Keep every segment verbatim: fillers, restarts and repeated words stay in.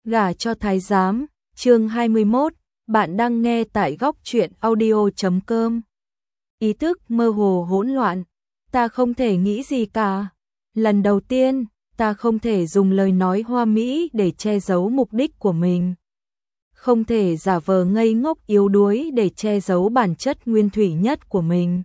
Gả cho thái giám, chương hai mươi mốt, bạn đang nghe tại góc truyện audio chấm com. Ý thức mơ hồ hỗn loạn, ta không thể nghĩ gì cả. Lần đầu tiên, ta không thể dùng lời nói hoa mỹ để che giấu mục đích của mình. Không thể giả vờ ngây ngốc yếu đuối để che giấu bản chất nguyên thủy nhất của mình.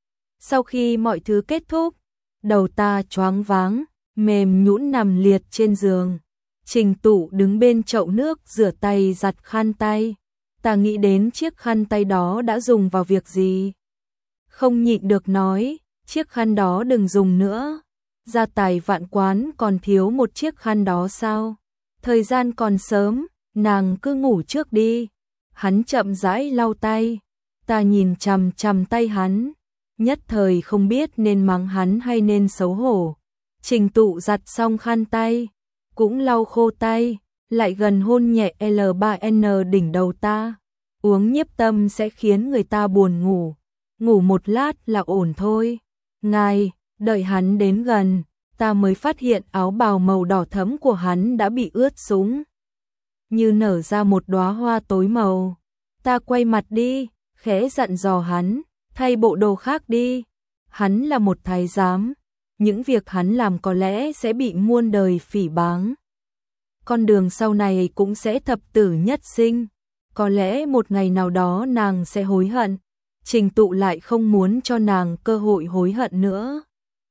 Sau khi mọi thứ kết thúc, đầu ta choáng váng, mềm nhũn nằm liệt trên giường. Trình Tụ đứng bên chậu nước rửa tay giặt khăn tay. Ta nghĩ đến chiếc khăn tay đó đã dùng vào việc gì. Không nhịn được nói, chiếc khăn đó đừng dùng nữa. Gia tài vạn quán còn thiếu một chiếc khăn đó sao? Thời gian còn sớm, nàng cứ ngủ trước đi. Hắn chậm rãi lau tay. Ta nhìn chằm chằm tay hắn, nhất thời không biết nên mắng hắn hay nên xấu hổ. Trình Tụ giặt xong khăn tay, cũng lau khô tay, lại gần hôn nhẹ L ba N đỉnh đầu ta. Uống nhiếp tâm sẽ khiến người ta buồn ngủ, ngủ một lát là ổn thôi. Ngài, đợi hắn đến gần, ta mới phát hiện áo bào màu đỏ thẫm của hắn đã bị ướt sũng, như nở ra một đóa hoa tối màu. Ta quay mặt đi, khẽ dặn dò hắn, thay bộ đồ khác đi. Hắn là một thái giám, những việc hắn làm có lẽ sẽ bị muôn đời phỉ báng. Con đường sau này cũng sẽ thập tử nhất sinh, có lẽ một ngày nào đó nàng sẽ hối hận. Trình Tụ lại không muốn cho nàng cơ hội hối hận nữa.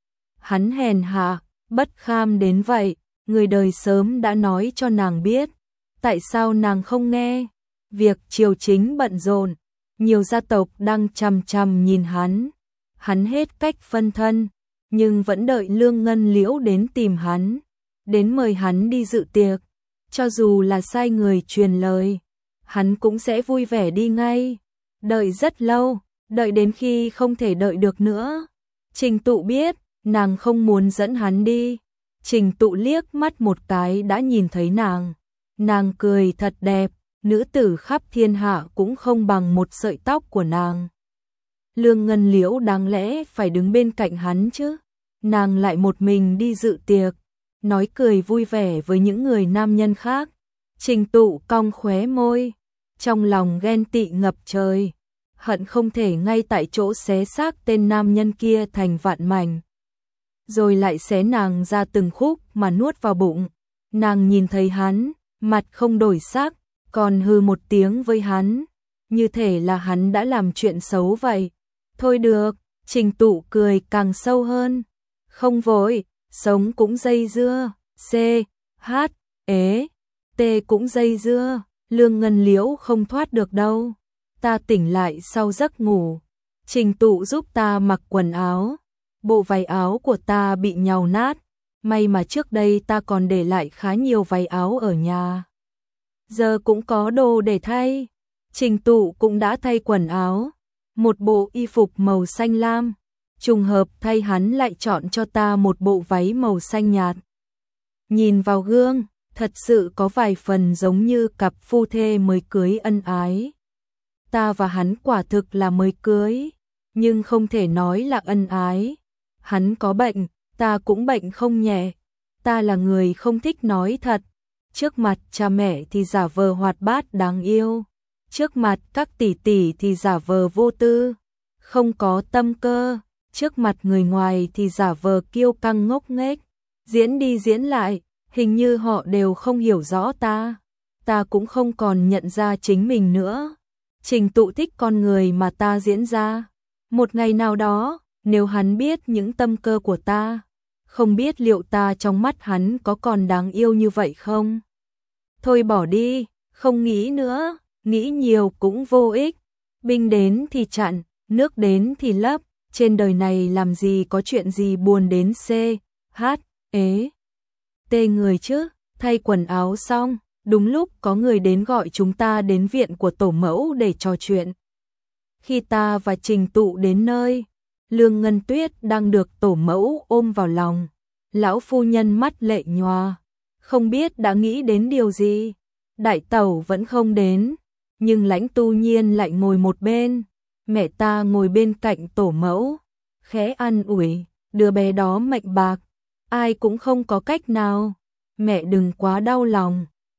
Hắn hèn hạ, bất kham đến vậy, người đời sớm đã nói cho nàng biết, tại sao nàng không nghe. Việc triều chính bận rộn, nhiều gia tộc đang chằm chằm nhìn hắn. Hắn hết cách phân thân, nhưng vẫn đợi Lương Ngân Liễu đến tìm hắn, đến mời hắn đi dự tiệc. Cho dù là sai người truyền lời, hắn cũng sẽ vui vẻ đi ngay. Đợi rất lâu, đợi đến khi không thể đợi được nữa. Trình Tụ biết, nàng không muốn dẫn hắn đi. Trình Tụ liếc mắt một cái đã nhìn thấy nàng. Nàng cười thật đẹp, nữ tử khắp thiên hạ cũng không bằng một sợi tóc của nàng. Lương Ngân Liễu đáng lẽ phải đứng bên cạnh hắn chứ. Nàng lại một mình đi dự tiệc, nói cười vui vẻ với những người nam nhân khác. Trình Tụ cong khóe môi, trong lòng ghen tị ngập trời, hận không thể ngay tại chỗ xé xác tên nam nhân kia thành vạn mảnh, rồi lại xé nàng ra từng khúc mà nuốt vào bụng. Nàng nhìn thấy hắn, mặt không đổi sắc, còn hừ một tiếng với hắn, như thể là hắn đã làm chuyện xấu vậy. Thôi được, Trình Tụ cười càng sâu hơn. Không vội, sống cũng dây dưa, C, H, ế, T cũng dây dưa, Lương Ngân Liễu không thoát được đâu. Ta tỉnh lại sau giấc ngủ, Trình Tụ giúp ta mặc quần áo. Bộ váy áo của ta bị nhàu nát, may mà trước đây ta còn để lại khá nhiều váy áo ở nhà. Giờ cũng có đồ để thay. Trình Tụ cũng đã thay quần áo, một bộ y phục màu xanh lam. Trùng hợp thay hắn lại chọn cho ta một bộ váy màu xanh nhạt. Nhìn vào gương, thật sự có vài phần giống như cặp phu thê mới cưới ân ái. Ta và hắn quả thực là mới cưới, nhưng không thể nói là ân ái. Hắn có bệnh, ta cũng bệnh không nhẹ. Ta là người không thích nói thật. Trước mặt cha mẹ thì giả vờ hoạt bát đáng yêu, trước mặt các tỷ tỷ thì giả vờ vô tư, không có tâm cơ. Trước mặt người ngoài thì giả vờ kiêu căng ngốc nghếch. Diễn đi diễn lại, hình như họ đều không hiểu rõ ta. Ta cũng không còn nhận ra chính mình nữa. Trình Tụ thích con người mà ta diễn ra. Một ngày nào đó, nếu hắn biết những tâm cơ của ta, không biết liệu ta trong mắt hắn có còn đáng yêu như vậy không? Thôi bỏ đi, không nghĩ nữa, nghĩ nhiều cũng vô ích. Binh đến thì chặn, nước đến thì lấp. Trên đời này làm gì có chuyện gì buồn đến C, H, ế, T người chứ. Thay quần áo xong, đúng lúc có người đến gọi chúng ta đến viện của tổ mẫu để trò chuyện. Khi ta và Trình Tụ đến nơi, Lương Ngân Tuyết đang được tổ mẫu ôm vào lòng. Lão phu nhân mắt lệ nhòa, không biết đã nghĩ đến điều gì. Đại tẩu vẫn không đến, nhưng Lãnh Tu Nhiên lại ngồi một bên. Mẹ ta ngồi bên cạnh tổ mẫu, khẽ an ủi, đứa bé đó mệnh bạc, ai cũng không có cách nào. Mẹ đừng quá đau lòng,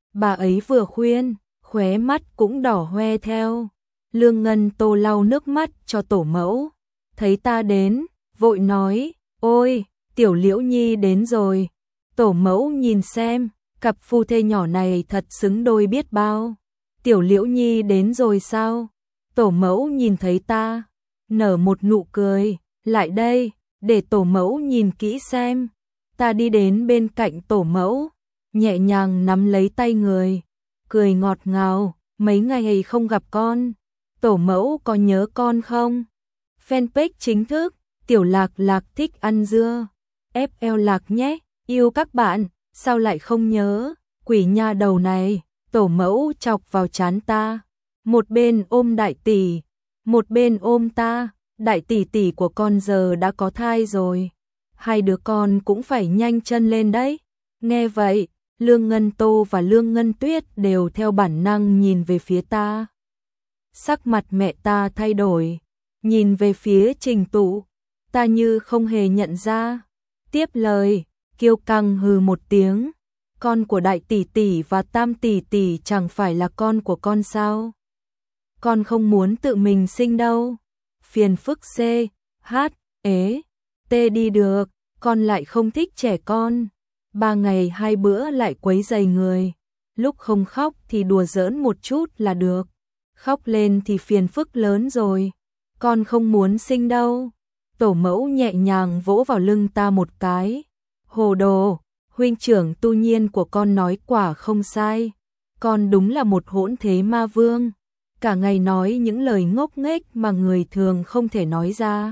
Bà ấy vừa khuyên, khóe mắt cũng đỏ hoe theo. Lương Ngân Tô lau nước mắt cho tổ mẫu. Thấy ta đến, vội nói, ôi, tiểu Liễu Nhi đến rồi. Tổ mẫu nhìn xem, cặp phu thê nhỏ này thật xứng đôi biết bao. Tiểu Liễu Nhi đến rồi sao? Tổ mẫu nhìn thấy ta, nở một nụ cười, lại đây, để tổ mẫu nhìn kỹ xem. Ta đi đến bên cạnh tổ mẫu, nhẹ nhàng nắm lấy tay người, cười ngọt ngào, mấy ngày không gặp con, tổ mẫu có nhớ con không? Fanpage chính thức, Tiểu Lạc Lạc thích ăn dưa, ép eo Lạc nhé, yêu các bạn, sao lại không nhớ, quỷ nha đầu này, tổ mẫu chọc vào trán ta, một bên ôm đại tỷ, một bên ôm ta, đại tỷ tỷ của con giờ đã có thai rồi, hai đứa con cũng phải nhanh chân lên đấy. Nghe vậy, Lương Ngân Tô và Lương Ngân Tuyết đều theo bản năng nhìn về phía ta. Sắc mặt mẹ ta thay đổi, nhìn về phía Trình Tụ, ta như không hề nhận ra. Tiếp lời, kiêu căng hừ một tiếng, con của đại tỷ tỷ và tam tỷ tỷ chẳng phải là con của con sao? Con không muốn tự mình sinh đâu. Phiền phức C, H, ế, T đi được, con lại không thích trẻ con. Ba ngày hai bữa lại quấy rầy người. Lúc không khóc thì đùa giỡn một chút là được. Khóc lên thì phiền phức lớn rồi. Con không muốn sinh đâu. Tổ mẫu nhẹ nhàng vỗ vào lưng ta một cái. Hồ đồ, huynh trưởng Tu Nhiên của con nói quả không sai. Con đúng là một hỗn thế ma vương. Cả ngày nói những lời ngốc nghếch mà người thường không thể nói ra.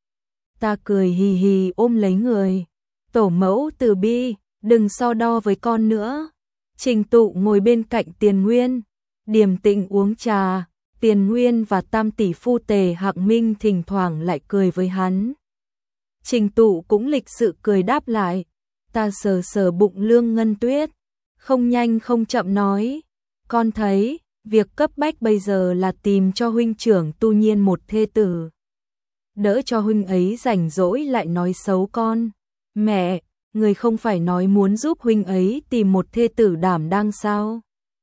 Ta cười hì hì ôm lấy người. Tổ mẫu từ bi, đừng so đo với con nữa. Trình Tụ ngồi bên cạnh Tiền Nguyên, điềm tĩnh uống trà. Tiền Nguyên và tam tỷ phu Tề Hạng Minh thỉnh thoảng lại cười với hắn. Trình Tụ cũng lịch sự cười đáp lại. Ta sờ sờ bụng Lương Ngân Tuyết, không nhanh không chậm nói, con thấy việc cấp bách bây giờ là tìm cho huynh trưởng Tu Nhiên một thê tử. Đỡ cho huynh ấy rảnh rỗi lại nói xấu con. Mẹ, người không phải nói muốn giúp huynh ấy tìm một thê tử đảm đang sao?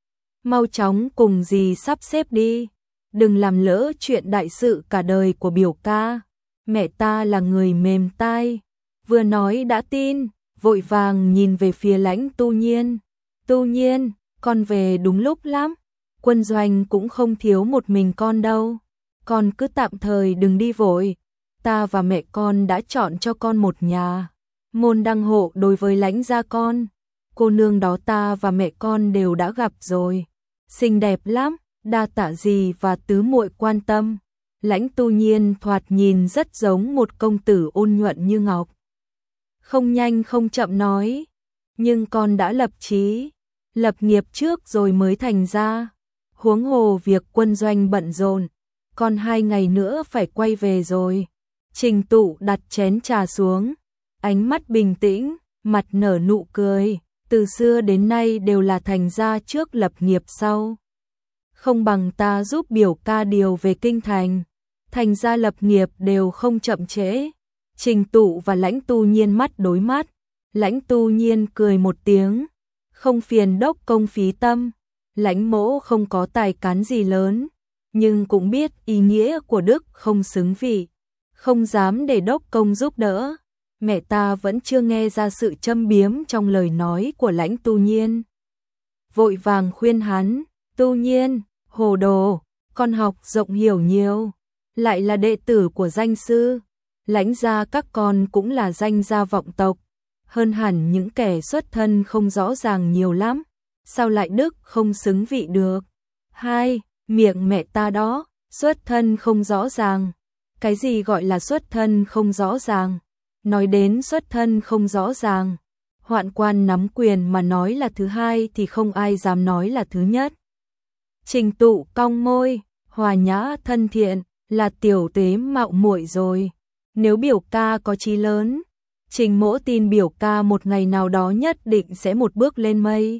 Mau chóng cùng dì sắp xếp đi, đừng làm lỡ chuyện đại sự cả đời của biểu ca. Mẹ ta là người mềm tai, vừa nói đã tin, vội vàng nhìn về phía Lãnh Tu Nhiên. Tu Nhiên, con về đúng lúc lắm, quân doanh cũng không thiếu một mình con đâu. Con cứ tạm thời đừng đi vội, ta và mẹ con đã chọn cho con một nhà. Môn đăng hộ đối với Lãnh gia con, cô nương đó ta và mẹ con đều đã gặp rồi. Xinh đẹp lắm, đa tạ dì và tứ muội quan tâm. Lãnh Tu Nhiên thoạt nhìn rất giống một công tử ôn nhuận như ngọc. Không nhanh không chậm nói, nhưng con đã lập chí, lập nghiệp trước rồi mới thành ra. Huống hồ việc quân doanh bận rộn, còn hai ngày nữa phải quay về rồi. Trình Tụ đặt chén trà xuống, ánh mắt bình tĩnh, mặt nở nụ cười. Từ xưa đến nay đều là thành gia trước lập nghiệp sau. Không bằng ta giúp biểu ca điều về kinh thành, thành gia lập nghiệp đều không chậm trễ. Trình Tụ và Lãnh Tu Nhiên mắt đối mắt, Lãnh Tu Nhiên cười một tiếng, không phiền đốc công phí tâm. Lãnh mỗ không có tài cán gì lớn, nhưng cũng biết ý nghĩa của đức không xứng vị, không dám để đốc công giúp đỡ. Mẹ ta vẫn chưa nghe ra sự châm biếm trong lời nói của Lãnh Tu Nhiên. Vội vàng khuyên hắn, Tu Nhiên, hồ đồ, con học rộng hiểu nhiều, lại là đệ tử của danh sư. Lãnh gia các con cũng là danh gia vọng tộc, hơn hẳn những kẻ xuất thân không rõ ràng nhiều lắm. Sao lại đức không xứng vị được? Hai, miệng mẹ ta đó, xuất thân không rõ ràng. Cái gì gọi là xuất thân không rõ ràng? Nói đến xuất thân không rõ ràng, hoạn quan nắm quyền mà nói là thứ hai thì không ai dám nói là thứ nhất. Trình Tụ cong môi, hòa nhã thân thiện, là tiểu tế mạo muội rồi. Nếu biểu ca có chí lớn, Trình mỗ tin biểu ca một ngày nào đó nhất định sẽ một bước lên mây.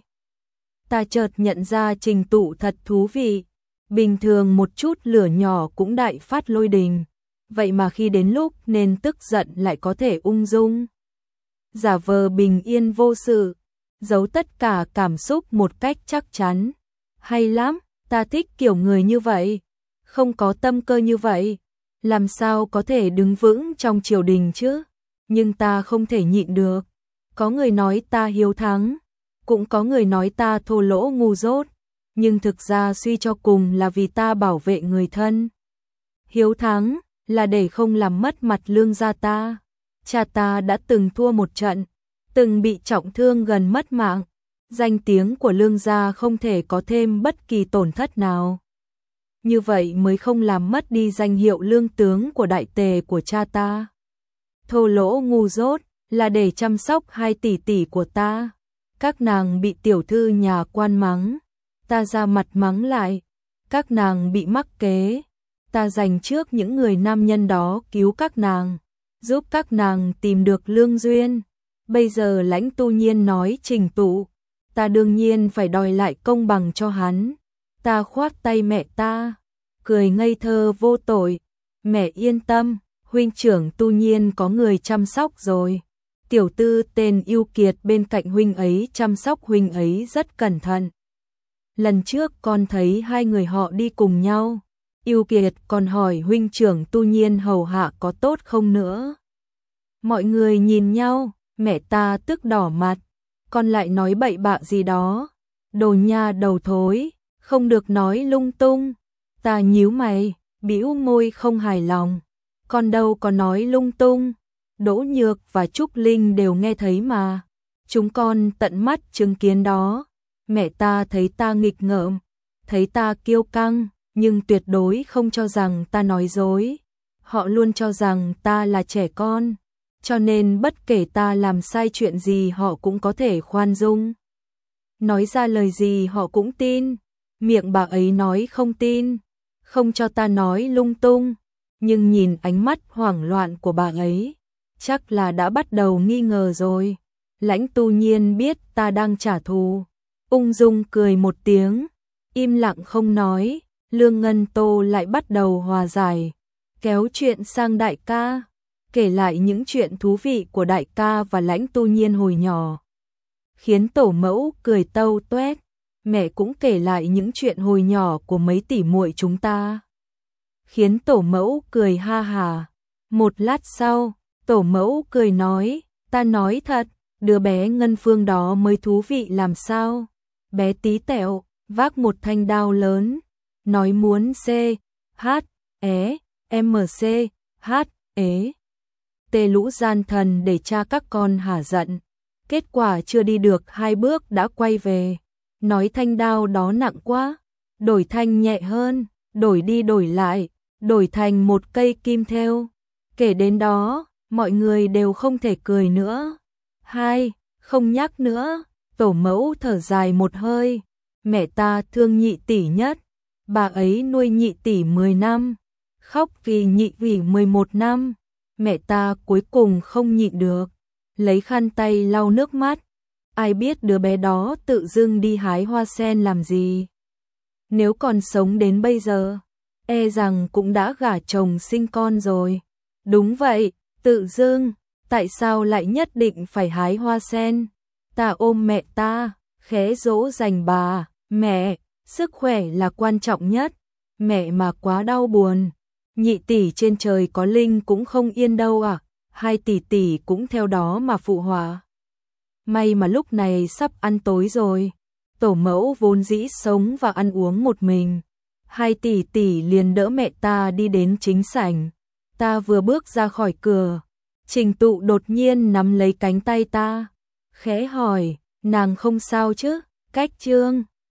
Ta chợt nhận ra Trình Tụ thật thú vị, bình thường một chút lửa nhỏ cũng đại phát lôi đình, vậy mà khi đến lúc nên tức giận lại có thể ung dung. Giả vờ bình yên vô sự, giấu tất cả cảm xúc một cách chắc chắn. Hay lắm, ta thích kiểu người như vậy, không có tâm cơ như vậy, làm sao có thể đứng vững trong triều đình chứ? Nhưng ta không thể nhịn được. Có người nói ta hiếu thắng, cũng có người nói ta thô lỗ ngu dốt, nhưng thực ra suy cho cùng là vì ta bảo vệ người thân. Hiếu thắng là để không làm mất mặt Lương gia ta. Cha ta đã từng thua một trận, từng bị trọng thương gần mất mạng, danh tiếng của Lương gia không thể có thêm bất kỳ tổn thất nào. Như vậy mới không làm mất đi danh hiệu lương tướng của đại tề của cha ta. Thô lỗ ngu dốt là để chăm sóc hai tỷ tỷ của ta. Các nàng bị tiểu thư nhà quan mắng, ta ra mặt mắng lại. Các nàng bị mắc kế, ta dành trước những người nam nhân đó cứu các nàng, giúp các nàng tìm được lương duyên. Bây giờ Lãnh Tu Nhiên nói Trình Tụ, ta đương nhiên phải đòi lại công bằng cho hắn. Ta khoác tay mẹ ta, cười ngây thơ vô tội. Mẹ yên tâm, huynh trưởng Tu Nhiên có người chăm sóc rồi. Tiểu tư tên Yêu Kiệt bên cạnh huynh ấy chăm sóc huynh ấy rất cẩn thận. Lần trước con thấy hai người họ đi cùng nhau, Yêu Kiệt còn hỏi huynh trưởng Tu Nhiên hầu hạ có tốt không nữa. Mọi người nhìn nhau, mẹ ta tức đỏ mặt, con lại nói bậy bạ gì đó. Đồ nha đầu thối, không được nói lung tung. Ta nhíu mày, bĩu môi không hài lòng. Con đâu có nói lung tung. Đỗ Nhược và Trúc Linh đều nghe thấy mà. Chúng con tận mắt chứng kiến đó. Mẹ ta thấy ta nghịch ngợm, thấy ta kiêu căng, nhưng tuyệt đối không cho rằng ta nói dối. Họ luôn cho rằng ta là trẻ con, cho nên bất kể ta làm sai chuyện gì họ cũng có thể khoan dung. Nói ra lời gì họ cũng tin. Miệng bà ấy nói không tin, không cho ta nói lung tung, nhưng nhìn ánh mắt hoảng loạn của bà ấy, chắc là đã bắt đầu nghi ngờ rồi. Lãnh Tu Nhiên biết ta đang trả thù, ung dung cười một tiếng, im lặng không nói. Lương Ngân Tô lại bắt đầu hòa giải, kéo chuyện sang đại ca, kể lại những chuyện thú vị của đại ca và Lãnh Tu Nhiên hồi nhỏ, khiến tổ mẫu cười tâu toét. Mẹ cũng kể lại những chuyện hồi nhỏ của mấy tỷ muội chúng ta, khiến tổ mẫu cười ha hà. Một lát sau, tổ mẫu cười nói, ta nói thật, đứa bé Ngân Phương đó mới thú vị làm sao. Bé tí tẹo, vác một thanh đao lớn, nói muốn C, H, E, M C, H, E. Tê lũ gian thần để cha các con hả giận. Kết quả chưa đi được hai bước đã quay về, nói thanh đao đó nặng quá, đổi thanh nhẹ hơn, đổi đi đổi lại, đổi thành một cây kim thêu. Kể đến đó, mọi người đều không thể cười nữa. Hai, không nhắc nữa. Tổ mẫu thở dài một hơi. Mẹ ta thương nhị tỷ nhất, bà ấy nuôi nhị tỷ mười năm, khóc vì nhị tỷ mười một năm. Mẹ ta cuối cùng không nhịn được, lấy khăn tay lau nước mắt. Ai biết đứa bé đó tự dưng đi hái hoa sen làm gì. Nếu còn sống đến bây giờ, e rằng cũng đã gả chồng sinh con rồi. Đúng vậy, tự dưng, tại sao lại nhất định phải hái hoa sen? Ta ôm mẹ ta, khẽ dỗ dành bà. Mẹ, sức khỏe là quan trọng nhất. Mẹ mà quá đau buồn, nhị tỷ trên trời có linh cũng không yên đâu à. Hai tỷ tỷ cũng theo đó mà phụ họa. May mà lúc này sắp ăn tối rồi. Tổ mẫu vốn dĩ sống và ăn uống một mình. Hai tỷ tỷ liền đỡ mẹ ta đi đến chính sảnh. Ta vừa bước ra khỏi cửa, Trình Tụ đột nhiên nắm lấy cánh tay ta, khẽ hỏi, nàng không sao chứ? Cách Trương